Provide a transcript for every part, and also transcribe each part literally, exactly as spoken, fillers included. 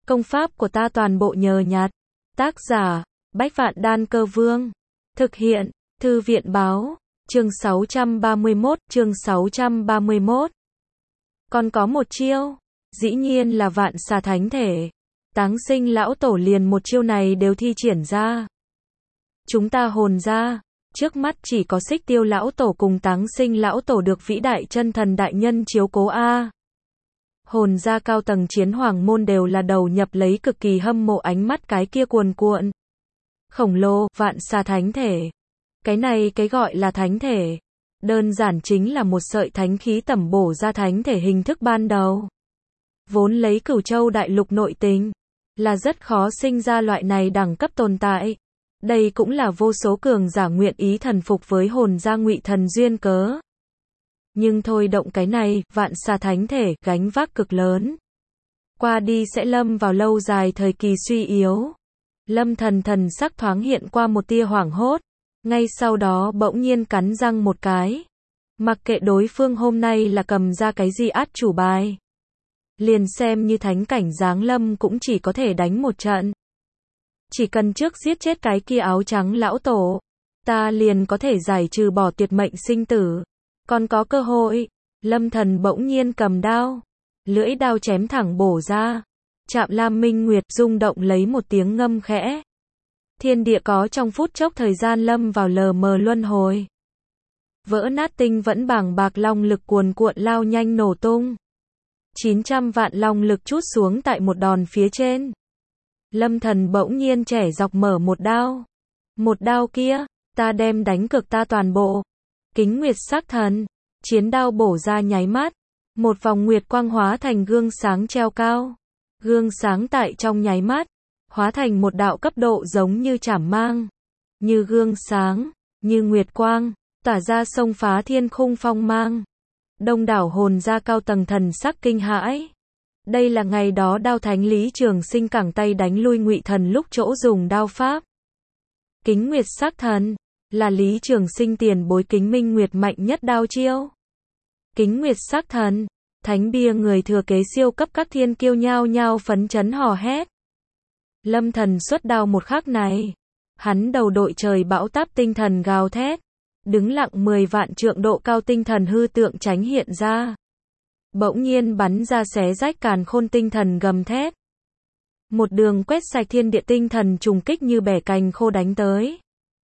Công pháp của ta toàn bộ nhờ nhặt. Tác giả, Bách Vạn Đan Cơ Vương. Thực hiện, Thư viện Báo. Chương sáu trăm ba mươi mốt, chương sáu trăm ba mươi mốt. Còn có một chiêu, dĩ nhiên là Vạn Xà Thánh Thể. Táng Sinh lão tổ liền một chiêu này đều thi triển ra. Chúng ta hồn ra, trước mắt chỉ có Xích Tiêu lão tổ cùng Táng Sinh lão tổ được vĩ đại chân thần đại nhân chiếu cố a. Hồn ra cao tầng chiến hoàng môn đều là đầu nhập lấy cực kỳ hâm mộ ánh mắt cái kia cuồn cuộn. Khổng lồ, Vạn Xà Thánh Thể. Cái này cái gọi là thánh thể, đơn giản chính là một sợi thánh khí tẩm bổ ra thánh thể hình thức ban đầu. Vốn lấy Cửu Châu đại lục nội tình, là rất khó sinh ra loại này đẳng cấp tồn tại. Đây cũng là vô số cường giả nguyện ý thần phục với hồn gia Ngụy Thần duyên cớ. Nhưng thôi động cái này, Vạn Xà Thánh Thể, gánh vác cực lớn. Qua đi sẽ lâm vào lâu dài thời kỳ suy yếu. Lâm Thần thần sắc thoáng hiện qua một tia hoảng hốt. Ngay sau đó bỗng nhiên cắn răng một cái. Mặc kệ đối phương hôm nay là cầm ra cái gì át chủ bài. Liền xem như thánh cảnh giáng lâm cũng chỉ có thể đánh một trận. Chỉ cần trước giết chết cái kia áo trắng lão tổ, ta liền có thể giải trừ bỏ tuyệt mệnh sinh tử. Còn có cơ hội. Lâm Thần bỗng nhiên cầm đao. Lưỡi đao chém thẳng bổ ra. Chạm Lam Minh Nguyệt rung động lấy một tiếng ngâm khẽ. Thiên địa có trong phút chốc thời gian lâm vào lờ mờ luân hồi. Vỡ nát tinh vẫn bàng bạc long lực cuồn cuộn lao nhanh nổ tung. chín trăm vạn long lực trút xuống tại một đòn phía trên. Lâm Thần bỗng nhiên trẻ dọc mở một đao. Một đao kia, ta đem đánh cực ta toàn bộ. Kính Nguyệt Sắc Thần, chiến đao bổ ra nháy mắt. Một vòng nguyệt quang hóa thành gương sáng treo cao. Gương sáng tại trong nháy mắt. Hóa thành một đạo cấp độ giống như chảm mang, như gương sáng, như nguyệt quang, tỏa ra xông phá thiên khung phong mang. Đông đảo hồn gia cao tầng thần sắc kinh hãi. Đây là ngày đó đao thánh Lý Trường Sinh cẳng tay đánh lui Ngụy Thần lúc chỗ dùng đao pháp. Kính Nguyệt Sắc Thần, là Lý Trường Sinh tiền bối Kính Minh Nguyệt mạnh nhất đao chiêu. Kính Nguyệt Sắc Thần, thánh bia người thừa kế siêu cấp các thiên kiêu nhao nhao phấn chấn hò hét. Lâm Thần xuất đao một khắc này, hắn đầu đội trời bão táp tinh thần gào thét, đứng lặng mười vạn trượng độ cao tinh thần hư tượng tránh hiện ra. Bỗng nhiên bắn ra xé rách càn khôn tinh thần gầm thét. Một đường quét sạch thiên địa tinh thần trùng kích như bẻ cành khô đánh tới.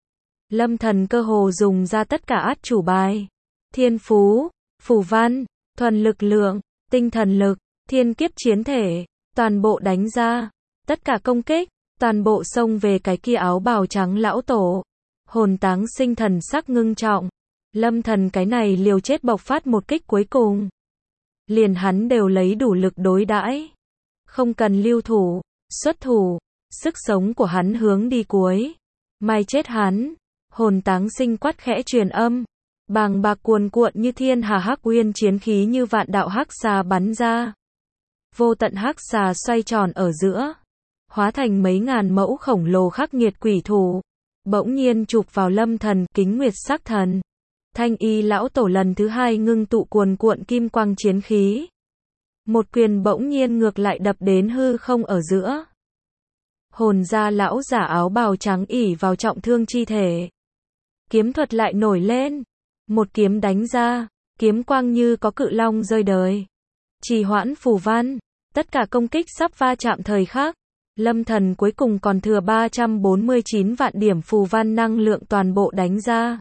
Lâm Thần cơ hồ dùng ra tất cả át chủ bài. Thiên phú, phù văn, thuần lực lượng, tinh thần lực, thiên kiếp chiến thể, toàn bộ đánh ra. Tất cả công kích, toàn bộ xông về cái kia áo bào trắng lão tổ. Hồn Táng Sinh thần sắc ngưng trọng. Lâm Thần cái này liều chết bộc phát một kích cuối cùng. Liền hắn đều lấy đủ lực đối đãi. Không cần lưu thủ, xuất thủ. Sức sống của hắn hướng đi cuối. Mai chết hắn. Hồn Táng Sinh quát khẽ truyền âm. Bàng bạc cuồn cuộn như thiên hà hắc uyên chiến khí như vạn đạo hắc xà bắn ra. Vô tận hắc xà xoay tròn ở giữa. Hóa thành mấy ngàn mẫu khổng lồ khắc nghiệt quỷ thủ. Bỗng nhiên chụp vào Lâm Thần, Kính Nguyệt Sắc Thần. Thanh y lão tổ lần thứ hai ngưng tụ cuồn cuộn kim quang chiến khí. Một quyền bỗng nhiên ngược lại đập đến hư không ở giữa. Hồn gia lão giả áo bào trắng ỉ vào trọng thương chi thể. Kiếm thuật lại nổi lên. Một kiếm đánh ra, kiếm quang như có cự long rơi đời. Trì hoãn phù văn, tất cả công kích sắp va chạm thời khắc. Lâm Thần cuối cùng còn thừa ba trăm bốn mươi chín vạn điểm phù văn năng lượng toàn bộ đánh ra.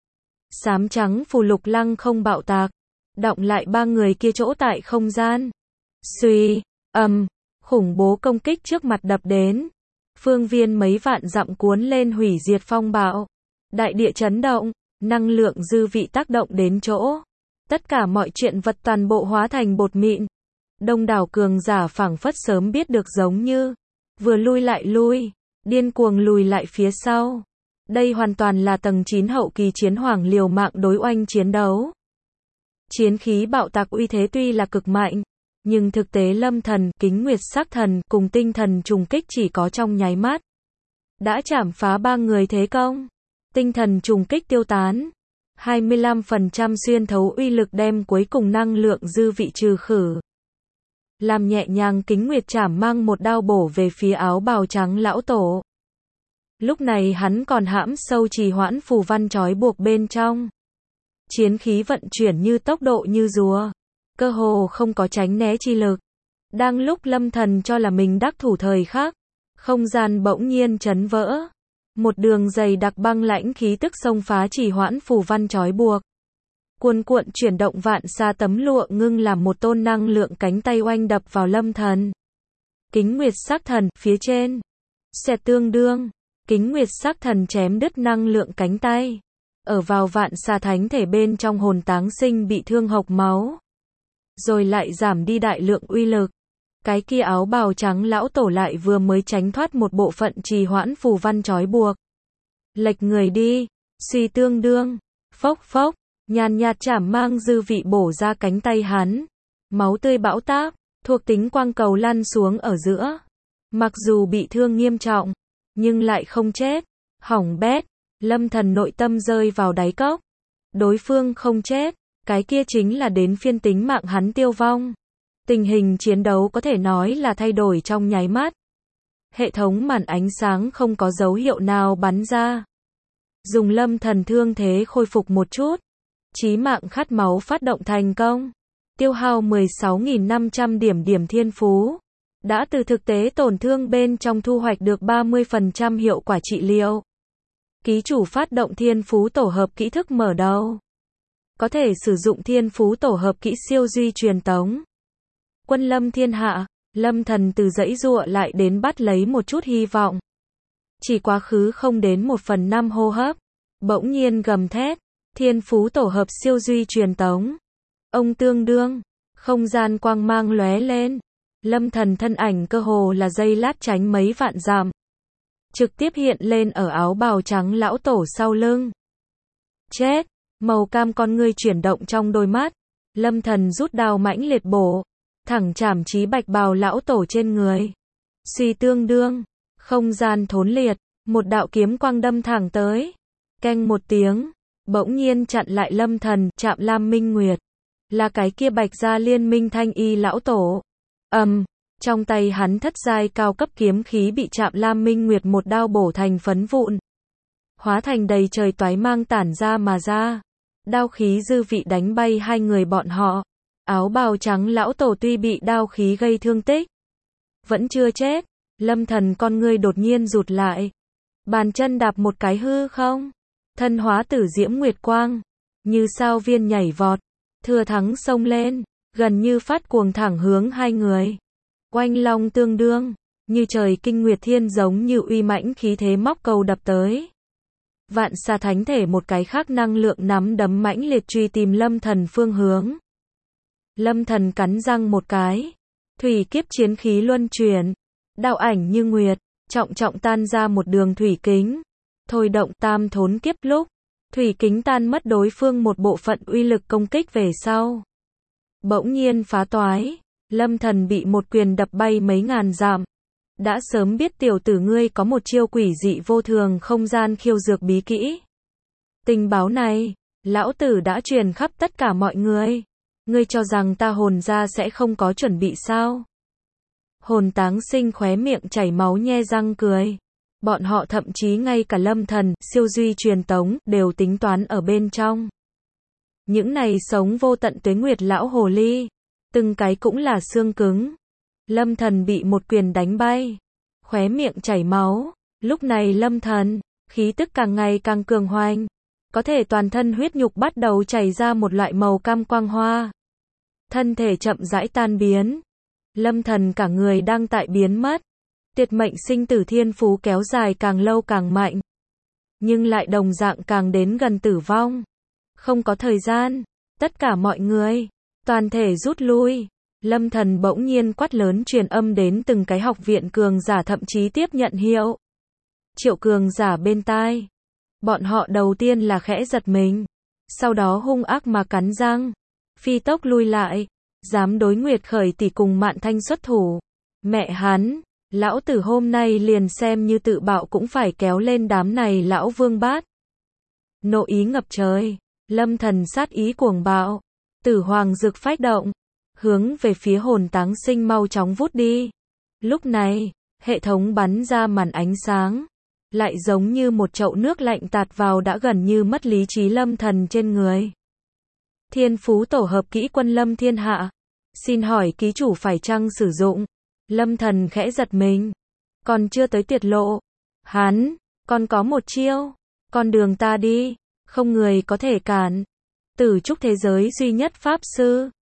Xám trắng phù lục lăng không bạo tạc, đọng lại ba người kia chỗ tại không gian. Suy, ầm, khủng bố công kích trước mặt đập đến. Phương viên mấy vạn dặm cuốn lên hủy diệt phong bạo. Đại địa chấn động, năng lượng dư vị tác động đến chỗ. Tất cả mọi chuyện vật toàn bộ hóa thành bột mịn. Đông đảo cường giả phảng phất sớm biết được giống như. Vừa lui lại lui, điên cuồng lùi lại phía sau. Đây hoàn toàn là tầng chín hậu kỳ chiến hoàng liều mạng đối oanh chiến đấu. Chiến khí bạo tạc uy thế tuy là cực mạnh, nhưng thực tế Lâm Thần, Kính Nguyệt Sắc Thần cùng tinh thần trùng kích chỉ có trong nháy mắt. Đã chảm phá ba người thế công. Tinh thần trùng kích tiêu tán. hai mươi lăm phần trăm xuyên thấu uy lực đem cuối cùng năng lượng dư vị trừ khử. làm nhẹ nhàng Kính Nguyệt chảm mang một đao bổ về phía áo bào trắng lão tổ. Lúc này hắn còn hãm sâu trì hoãn phù văn trói buộc bên trong. Chiến khí vận chuyển như tốc độ như rùa, cơ hồ không có tránh né chi lực. Đang lúc Lâm Thần cho là mình đắc thủ thời khắc, không gian bỗng nhiên chấn vỡ. Một đường dày đặc băng lãnh khí tức xông phá trì hoãn phù văn trói buộc. Cuồn cuộn chuyển động vạn xa tấm lụa ngưng làm một tôn năng lượng cánh tay oanh đập vào Lâm Thần. Kính Nguyệt sắc thần, phía trên. Xẹt tương đương. Kính Nguyệt sắc thần chém đứt năng lượng cánh tay. Ở vào vạn xa thánh thể bên trong hồn táng sinh bị thương hộc máu. Rồi lại giảm đi đại lượng uy lực. Cái kia áo bào trắng lão tổ lại vừa mới tránh thoát một bộ phận trì hoãn phù văn trói buộc. Lệch người đi. Suy tương đương. Phốc phốc. Nhàn nhạt chảm mang dư vị bổ ra cánh tay hắn. Máu tươi bão táp, thuộc tính quang cầu lăn xuống ở giữa. Mặc dù bị thương nghiêm trọng, nhưng lại không chết. Hỏng bét, Lâm Thần nội tâm rơi vào đáy cốc. Đối phương không chết, cái kia chính là đến phiên tính mạng hắn tiêu vong. Tình hình chiến đấu có thể nói là thay đổi trong nháy mắt. Hệ thống màn ánh sáng không có dấu hiệu nào bắn ra. Dùng Lâm Thần thương thế khôi phục một chút. Chí mạng khát máu phát động thành công. Tiêu hao mười sáu nghìn năm trăm điểm điểm thiên phú. Đã từ thực tế tổn thương bên trong thu hoạch được ba mươi phần trăm hiệu quả trị liệu. Ký chủ phát động thiên phú tổ hợp kỹ thức mở đầu. Có thể sử dụng thiên phú tổ hợp kỹ siêu duy truyền tống. Quân lâm thiên hạ, Lâm Thần từ dãy giụa lại đến bắt lấy một chút hy vọng. Chỉ quá khứ không đến một phần năm hô hấp. Bỗng nhiên gầm thét. Thiên phú tổ hợp siêu duy truyền tống. Ông tương đương. Không gian quang mang lóe lên. Lâm Thần thân ảnh cơ hồ là giây lát tránh mấy vạn dặm. Trực tiếp hiện lên ở áo bào trắng lão tổ sau lưng. Chết. Màu cam con ngươi chuyển động trong đôi mắt. Lâm Thần rút đao mãnh liệt bổ. Thẳng chảm chí bạch bào lão tổ trên người. Suy tương đương. Không gian thốn liệt. Một đạo kiếm quang đâm thẳng tới. Keng một tiếng. Bỗng nhiên chặn lại Lâm Thần, Trạm Lam Minh Nguyệt. Là cái kia bạch gia liên minh thanh y lão tổ. Ầm, um, trong tay hắn thất giai cao cấp kiếm khí bị Trạm Lam Minh Nguyệt một đao bổ thành phấn vụn. Hóa thành đầy trời toái mang tản ra mà ra. Đao khí dư vị đánh bay hai người bọn họ. Áo bào trắng lão tổ tuy bị đao khí gây thương tích. Vẫn chưa chết. Lâm Thần con ngươi đột nhiên rụt lại. Bàn chân đạp một cái hư không. Thân hóa tử diễm nguyệt quang, như sao viên nhảy vọt, thừa thắng xông lên, gần như phát cuồng thẳng hướng hai người. Oanh long tương đương, như trời kinh nguyệt thiên giống như uy mãnh khí thế móc cầu đập tới. Vạn xa thánh thể một cái khác năng lượng nắm đấm mãnh liệt truy tìm Lâm Thần phương hướng. Lâm Thần cắn răng một cái, thủy kiếp chiến khí luân chuyển, đạo ảnh như nguyệt, trọng trọng tan ra một đường thủy kính. Thôi động tam thốn kiếp lúc, thủy kính tan mất đối phương một bộ phận uy lực công kích về sau. Bỗng nhiên phá toái, Lâm Thần bị một quyền đập bay mấy ngàn dặm. Đã sớm biết tiểu tử ngươi có một chiêu quỷ dị vô thường không gian khiêu dược bí kỹ. Tình báo này, lão tử đã truyền khắp tất cả mọi người. Ngươi cho rằng ta hồn ra sẽ không có chuẩn bị sao? Hồn táng sinh khóe miệng chảy máu nhe răng cười. Bọn họ thậm chí ngay cả Lâm Thần, siêu duy truyền tống, đều tính toán ở bên trong. Những này sống vô tận tuế nguyệt lão hồ ly. Từng cái cũng là xương cứng. Lâm Thần bị một quyền đánh bay. Khóe miệng chảy máu. Lúc này Lâm Thần, khí tức càng ngày càng cường hoành. Có thể toàn thân huyết nhục bắt đầu chảy ra một loại màu cam quang hoa. Thân thể chậm rãi tan biến. Lâm Thần cả người đang tại biến mất. Tuyệt mệnh sinh tử thiên phú kéo dài càng lâu càng mạnh. Nhưng lại đồng dạng càng đến gần tử vong. Không có thời gian. Tất cả mọi người. Toàn thể rút lui. Lâm Thần bỗng nhiên quát lớn truyền âm đến từng cái học viện cường giả thậm chí tiếp nhận hiệu. Triệu cường giả bên tai. Bọn họ đầu tiên là khẽ giật mình. Sau đó hung ác mà cắn răng. Phi tốc lui lại. Dám đối Nguyệt Khởi tỷ cùng Mạn Thanh xuất thủ. Mẹ hắn. Lão tử hôm nay liền xem như tự bạo cũng phải kéo lên đám này lão vương bát. Nộ ý ngập trời. Lâm Thần sát ý cuồng bạo. Tử hoàng dực phách động. hướng về phía hồn táng sinh mau chóng vút đi. Lúc này, hệ thống bắn ra màn ánh sáng, lại giống như một chậu nước lạnh tạt vào đã gần như mất lý trí Lâm Thần trên người. Thiên phú tổ hợp kỹ quân lâm thiên hạ. Xin hỏi ký chủ phải chăng sử dụng? Lâm Thần khẽ giật mình. Còn chưa tới tiết lộ. Hắn, còn có một chiêu. Con đường ta đi, không người có thể cản. Tử trúc thế giới duy nhất pháp sư.